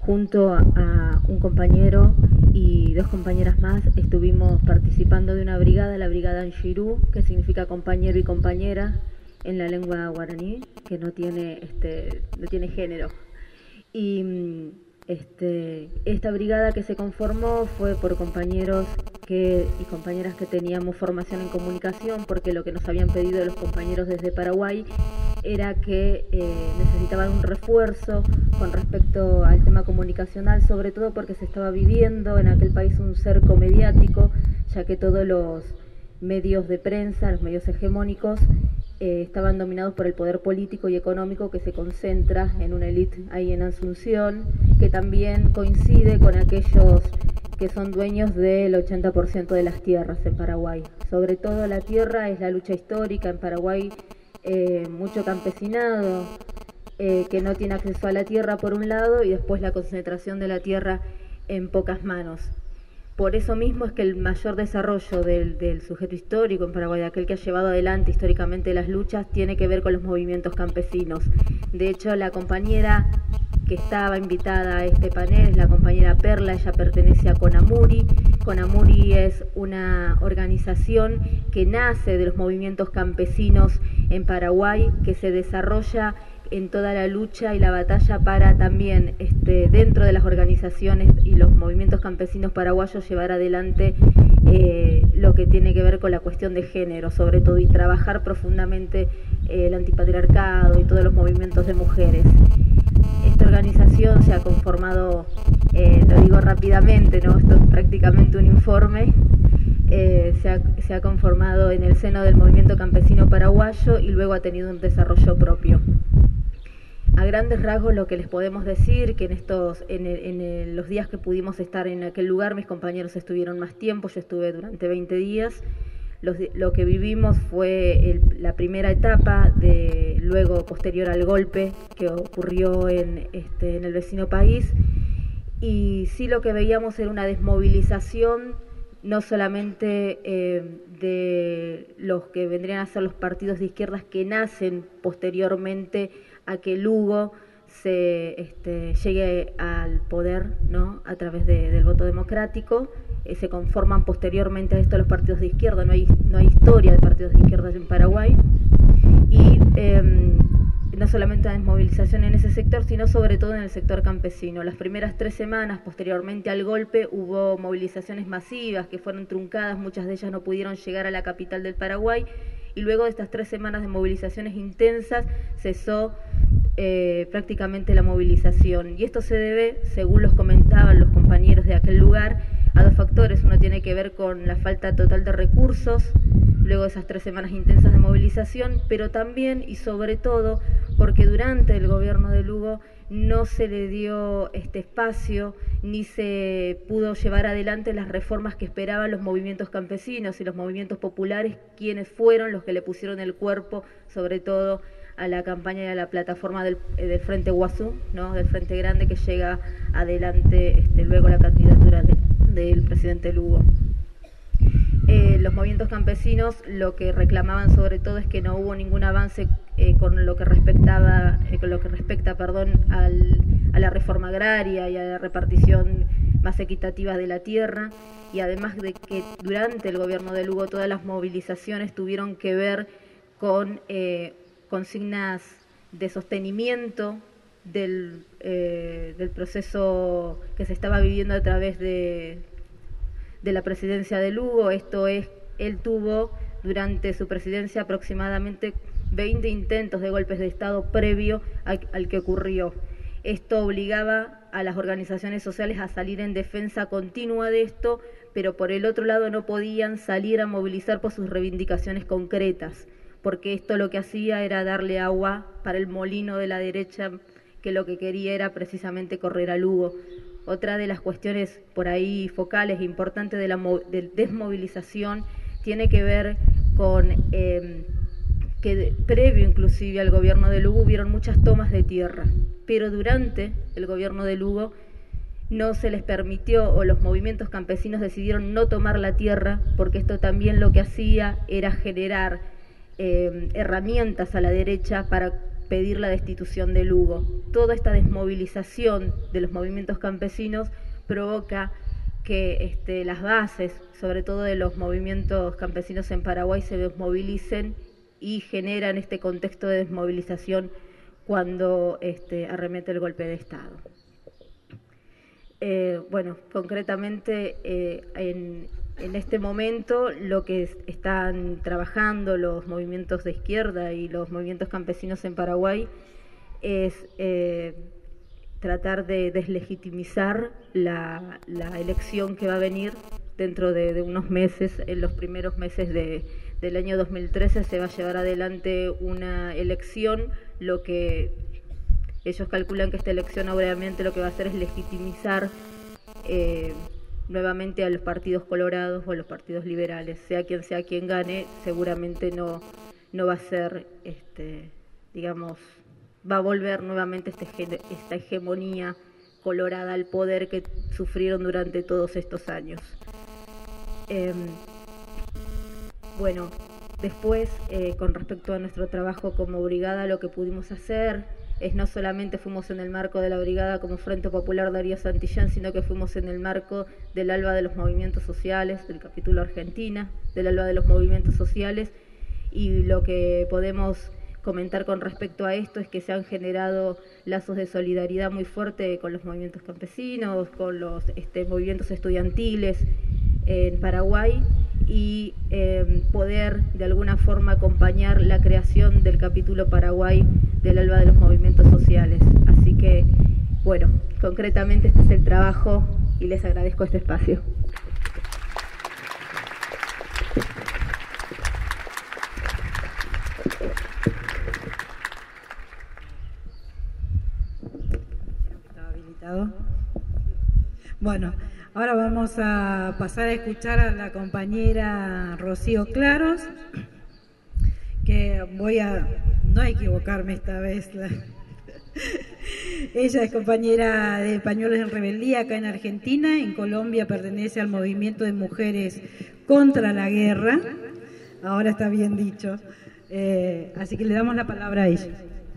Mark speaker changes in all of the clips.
Speaker 1: junto a un compañero y dos compañeras más estuvimos participando de una brigada, la brigada Anshirú, que significa compañero y compañera en la lengua guaraní, que no tiene género. Y esta brigada que se conformó fue por compañeros y compañeras que teníamos formación en comunicación, porque lo que nos habían pedido los compañeros desde Paraguay era que necesitaban un refuerzo con respecto al tema comunicacional, sobre todo porque se estaba viviendo en aquel país un cerco mediático, ya que todos los medios de prensa, los medios hegemónicos, estaban dominados por el poder político y económico que se concentra en una élite ahí en Asunción, que también coincide con aquellos que son dueños del 80% de las tierras en Paraguay. Sobre todo la tierra es la lucha histórica en Paraguay, mucho campesinado que no tiene acceso a la tierra por un lado, y después la concentración de la tierra en pocas manos. Por eso mismo es que el mayor desarrollo del sujeto histórico en Paraguay, aquel que ha llevado adelante históricamente las luchas, tiene que ver con los movimientos campesinos. De hecho, la compañera que estaba invitada a este panel es la compañera Perla, ella pertenece a CONAMURI. CONAMURI es una organización que nace de los movimientos campesinos en Paraguay, que se desarrolla en toda la lucha y la batalla para también dentro de las organizaciones y los movimientos campesinos paraguayos llevar adelante lo que tiene que ver con la cuestión de género, sobre todo, y trabajar profundamente el antipatriarcado y todos los movimientos de mujeres. Esta organización se ha conformado, lo digo rápidamente, ¿no? Esto es prácticamente un informe. Se ha conformado en el seno del movimiento campesino paraguayo y luego ha tenido un desarrollo propio. A grandes rasgos lo que les podemos decir, que en los días que pudimos estar en aquel lugar, mis compañeros estuvieron más tiempo, yo estuve durante 20 días, lo que vivimos fue la primera etapa, luego posterior al golpe que ocurrió en el vecino país, y sí lo que veíamos era una desmovilización, no solamente de los que vendrían a ser los partidos de izquierdas que nacen posteriormente a que Lugo llegue al poder, ¿no? A través del voto democrático. Se conforman posteriormente a esto los partidos de izquierda, no hay historia de partidos de izquierda en Paraguay, y no solamente la desmovilización en ese sector, sino sobre todo en el sector campesino. Las primeras 3 semanas posteriormente al golpe hubo movilizaciones masivas que fueron truncadas, muchas de ellas no pudieron llegar a la capital del Paraguay, y luego de estas 3 semanas de movilizaciones intensas cesó prácticamente la movilización. Y esto se debe, según los comentaban los compañeros de aquel lugar, a 2 factores. Uno tiene que ver con la falta total de recursos, luego de esas 3 semanas intensas de movilización, pero también y sobre todo porque durante el gobierno de Lugo no se le dio este espacio ni se pudo llevar adelante las reformas que esperaban los movimientos campesinos y los movimientos populares, quienes fueron los que le pusieron el cuerpo, sobre todo a la campaña y a la plataforma del Frente Guazú, ¿no? Del Frente Grande, que llega adelante luego la candidatura del presidente Lugo. Los movimientos campesinos lo que reclamaban sobre todo es que no hubo ningún avance con lo que respecta a la reforma agraria y a la repartición más equitativa de la tierra, y además de que durante el gobierno de Lugo todas las movilizaciones tuvieron que ver con consignas de sostenimiento del proceso que se estaba viviendo a través de la presidencia de Lugo. Esto es, él tuvo durante su presidencia aproximadamente 20 intentos de golpes de Estado previo al que ocurrió. Esto obligaba a las organizaciones sociales a salir en defensa continua de esto, pero por el otro lado no podían salir a movilizar por sus reivindicaciones concretas, porque esto lo que hacía era darle agua para el molino de la derecha, que lo que quería era precisamente correr a Lugo. Otra de las cuestiones por ahí focales e importantes de desmovilización tiene que ver con que previo inclusive al gobierno de Lugo hubieron muchas tomas de tierra, pero durante el gobierno de Lugo no se les permitió, o los movimientos campesinos decidieron no tomar la tierra, porque esto también lo que hacía era generar herramientas a la derecha para pedir la destitución de Lugo. Toda esta desmovilización de los movimientos campesinos provoca que las bases, sobre todo de los movimientos campesinos en Paraguay, se desmovilicen y generan este contexto de desmovilización cuando arremete el golpe de Estado. Bueno, concretamente en este momento lo que están trabajando los movimientos de izquierda y los movimientos campesinos en Paraguay es tratar de deslegitimizar la elección que va a venir dentro de unos meses. En los primeros meses del año 2013 se va a llevar adelante una elección. Lo que ellos calculan que esta elección obviamente lo que va a hacer es legitimizar nuevamente a los partidos colorados o a los partidos liberales. Sea quien gane, seguramente no va a ser, digamos, va a volver nuevamente esta hegemonía colorada al poder que sufrieron durante todos estos años. Bueno, después, con respecto a nuestro trabajo como brigada, lo que pudimos hacer es no solamente fuimos en el marco de la brigada como Frente Popular Darío Santillán, sino que fuimos en el marco del ALBA de los movimientos sociales, del capítulo Argentina, del ALBA de los movimientos sociales, y lo que podemos comentar con respecto a esto es que se han generado lazos de solidaridad muy fuerte con los movimientos campesinos, con los movimientos estudiantiles en Paraguay, y poder de alguna forma acompañar la creación del capítulo Paraguay del ALBA de los movimientos sociales. Así que, bueno, concretamente este es el trabajo y les agradezco este espacio.
Speaker 2: ¿Estaba habilitado? Bueno, ahora vamos a pasar a escuchar a la compañera Rocío Claros, que voy a no equivocarme esta vez. Ella es compañera de Pañuelos en Rebeldía acá en Argentina. En Colombia pertenece al movimiento de mujeres contra la guerra. Ahora está bien dicho. Así que le damos la palabra a ella.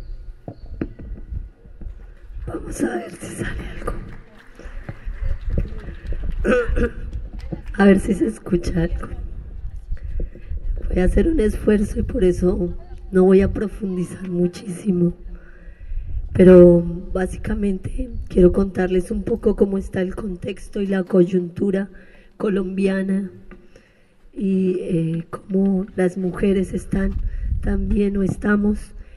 Speaker 3: Vamos a ver si sale algo. A ver si se escucha algo. Voy a hacer un esfuerzo y por eso no voy a profundizar muchísimo, pero básicamente quiero contarles un poco cómo está el contexto y la coyuntura colombiana y cómo las mujeres están también o estamos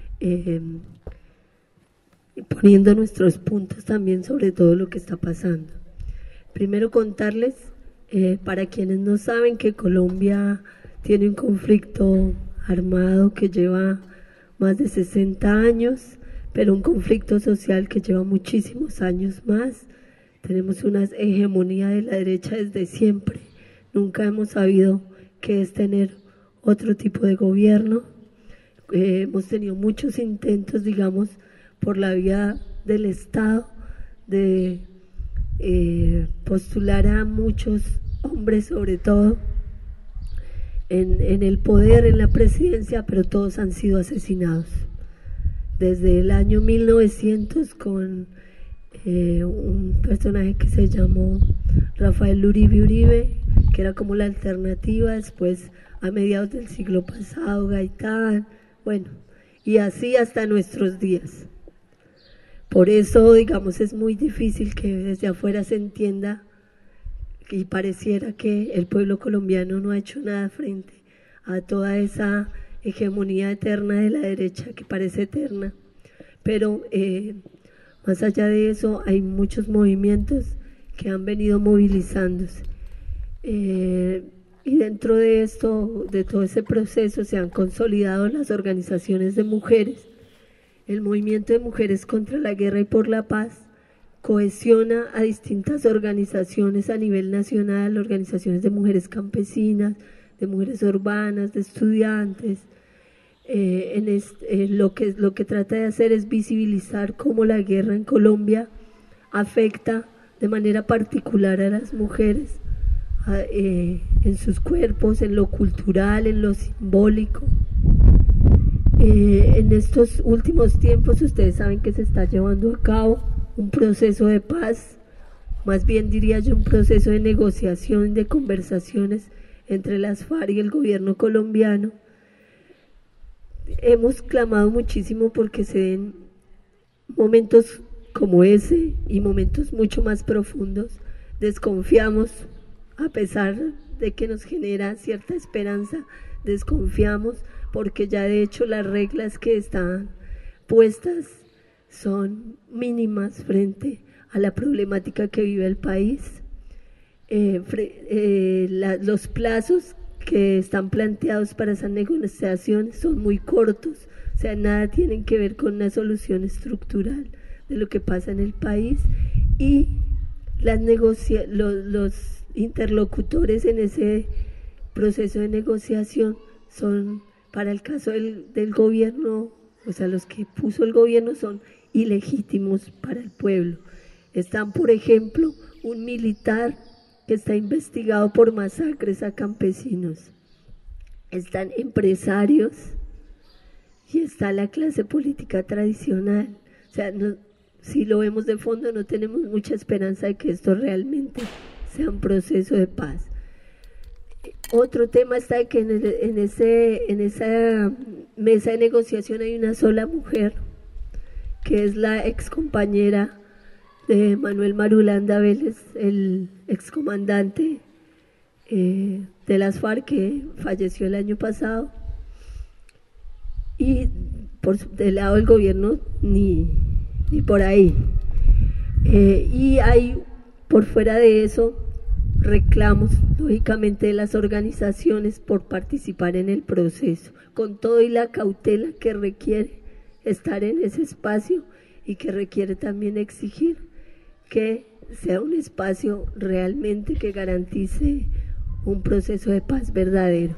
Speaker 3: poniendo nuestros puntos también sobre todo lo que está pasando. Primero contarles, para quienes no saben, que Colombia tiene un conflicto armado que lleva más de 60 años, pero un conflicto social que lleva muchísimos años más. Tenemos una hegemonía de la derecha desde siempre. Nunca hemos sabido qué es tener otro tipo de gobierno. Hemos tenido muchos intentos, digamos, por la vía del Estado, de postular a muchos hombres, sobre todo, en el poder, en la presidencia, pero todos han sido asesinados. Desde el año 1900 con un personaje que se llamó Rafael Uribe, que era como la alternativa. Después, a mediados del siglo pasado, Gaitán, bueno, y así hasta nuestros días. Por eso, digamos, es muy difícil que desde afuera se entienda y pareciera que el pueblo colombiano no ha hecho nada frente a toda esa hegemonía eterna de la derecha que parece eterna. Pero más allá de eso, hay muchos movimientos que han venido movilizándose. Y dentro de esto, de todo ese proceso, se han consolidado las organizaciones de mujeres. El movimiento de mujeres contra la guerra y por la paz cohesiona a distintas organizaciones a nivel nacional, organizaciones de mujeres campesinas, de mujeres urbanas, de estudiantes. Lo que trata de hacer es visibilizar cómo la guerra en Colombia afecta de manera particular a las mujeres, en sus cuerpos, en lo cultural, en lo simbólico. En estos últimos tiempos ustedes saben que se está llevando a cabo un proceso de paz, más bien diría yo un proceso de negociación, de conversaciones entre las FARC y el gobierno colombiano. Hemos clamado muchísimo porque se den momentos como ese y momentos mucho más profundos. Desconfiamos, a pesar de que nos genera cierta esperanza, desconfiamos porque ya de hecho las reglas que están puestas son mínimas frente a la problemática que vive el país. Los plazos que están planteados para esas negociaciones son muy cortos, o sea, nada tienen que ver con una solución estructural de lo que pasa en el país, y los interlocutores en ese proceso de negociación son, para el caso del gobierno, o sea, los que puso el gobierno son ilegítimos para el pueblo. Están, por ejemplo, un militar que está investigado por masacres a campesinos, están empresarios y está la clase política tradicional. O sea, si lo vemos de fondo, no tenemos mucha esperanza de que esto realmente sea un proceso de paz. Otro tema está que en esa mesa de negociación hay una sola mujer, que es la excompañera de Manuel Marulanda Vélez, el excomandante de las FARC que falleció el año pasado, y del lado del gobierno ni por ahí. Y hay, por fuera de eso, reclamos lógicamente de las organizaciones por participar en el proceso, con todo y la cautela que requiere estar en ese espacio y que requiere también exigir que sea un espacio realmente que garantice un proceso de paz verdadero.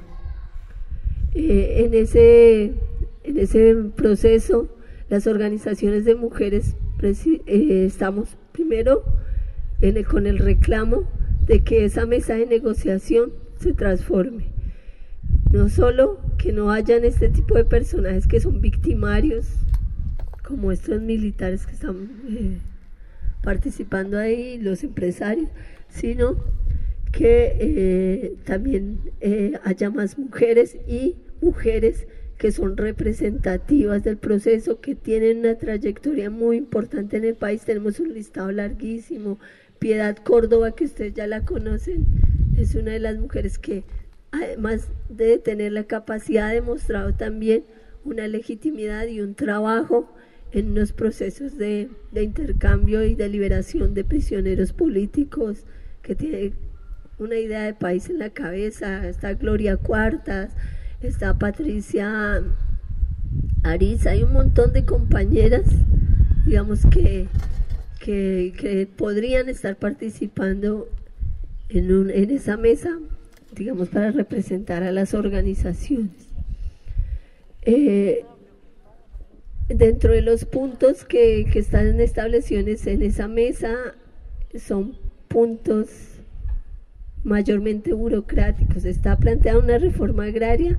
Speaker 3: En ese proceso, las organizaciones de mujeres estamos primero con el reclamo de que esa mesa de negociación se transforme. No solo que no hayan este tipo de personajes que son victimarios, como estos militares que están participando ahí, los empresarios, sino que también haya más mujeres, y mujeres que son representativas del proceso, que tienen una trayectoria muy importante en el país. Tenemos un listado larguísimo. Piedad Córdoba, que ustedes ya la conocen, es una de las mujeres que, además de tener la capacidad, ha demostrado también una legitimidad y un trabajo en los procesos de intercambio y de liberación de prisioneros políticos, que tiene una idea de país en la cabeza. Está Gloria Cuartas, está Patricia Ariza, hay un montón de compañeras, digamos, que podrían estar participando en esa mesa, digamos, para representar a las organizaciones. Dentro de los puntos que están establecidos en esa mesa son puntos mayormente burocráticos. Está planteada una reforma agraria,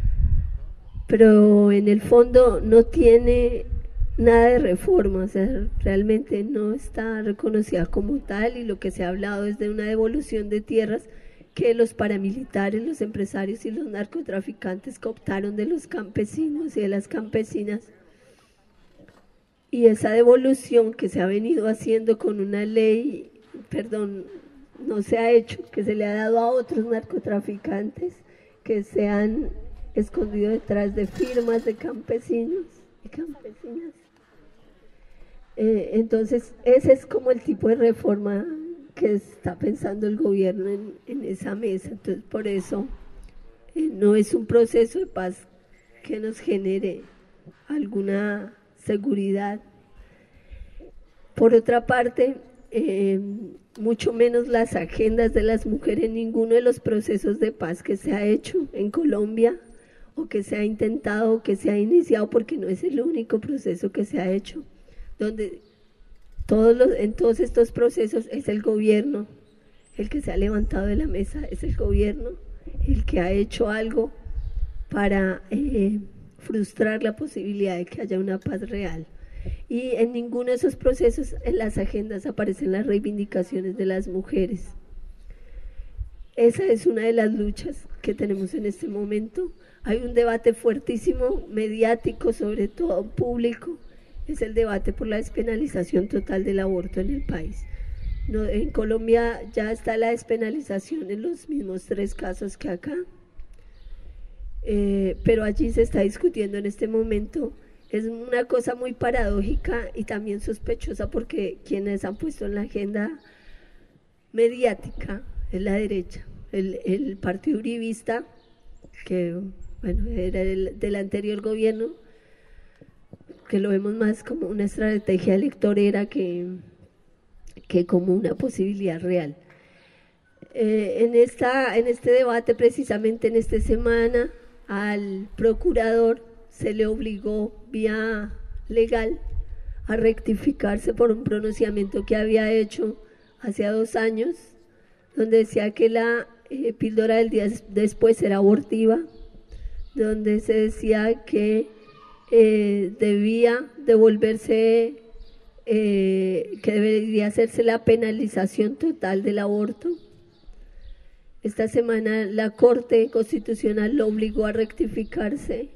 Speaker 3: pero en el fondo no tiene nada de reforma, o sea, realmente no está reconocida como tal, y lo que se ha hablado es de una devolución de tierras que los paramilitares, los empresarios y los narcotraficantes cooptaron de los campesinos y de las campesinas. Y esa devolución que se ha venido haciendo con una ley, no se ha hecho, que se le ha dado a otros narcotraficantes que se han escondido detrás de firmas de campesinos y campesinas. Entonces, ese es como el tipo de reforma que está pensando el gobierno en esa mesa. Entonces, por eso no es un proceso de paz que nos genere alguna seguridad. Por otra parte, mucho menos las agendas de las mujeres en ninguno de los procesos de paz que se ha hecho en Colombia, o que se ha intentado, o que se ha iniciado, porque no es el único proceso que se ha hecho, donde en todos estos procesos es el gobierno el que se ha levantado de la mesa, es el gobierno el que ha hecho algo para frustrar la posibilidad de que haya una paz real. Y en ninguno de esos procesos en las agendas aparecen las reivindicaciones de las mujeres. Esa es una de las luchas que tenemos en este momento. Hay un debate fuertísimo, mediático, sobre todo público, es el debate por la despenalización total del aborto en el país. No, en Colombia ya está la despenalización en los mismos 3 casos que acá, pero allí se está discutiendo en este momento. Es una cosa muy paradójica y también sospechosa porque quienes han puesto en la agenda mediática es la derecha, el partido uribista, que bueno, era del anterior gobierno, que lo vemos más como una estrategia electorera que como una posibilidad real. En este debate, precisamente en esta semana, al procurador se le obligó vía legal a rectificarse por un pronunciamiento que había hecho hace 2 años, donde decía que la píldora del día después era abortiva, donde se decía que debía devolverse, que debería hacerse la penalización total del aborto. Esta semana la Corte Constitucional lo obligó a rectificarse,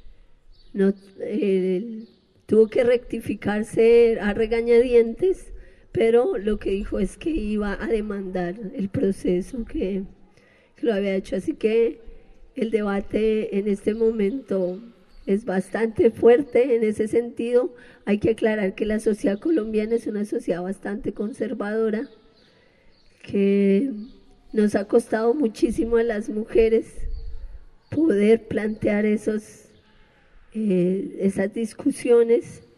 Speaker 3: tuvo que rectificarse a regañadientes, pero lo que dijo es que iba a demandar el proceso que lo había hecho. Así que el debate en este momento es bastante fuerte en ese sentido. Hay que aclarar que la sociedad colombiana es una sociedad bastante conservadora, que nos ha costado muchísimo a las mujeres poder plantear esas discusiones,